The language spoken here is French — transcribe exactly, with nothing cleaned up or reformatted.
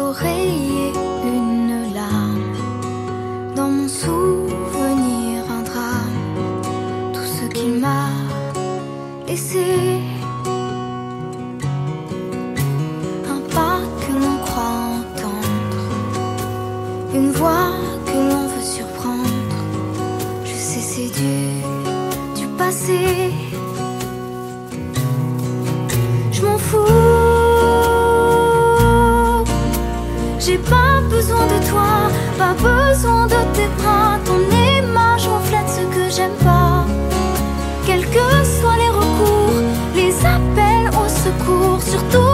oreiller une larme. Dans mon souvenir un drame, tout ce qu'il m'a laissé. Un pas que l'on croit entendre, une voix que l'on veut surprendre. Je sais c'est du, du passé. Je m'en fous, j'ai pas besoin de toi, pas besoin de tes bras. Ton image reflète ce que j'aime pas. Quels que soient les recours, les appels au secours, surtout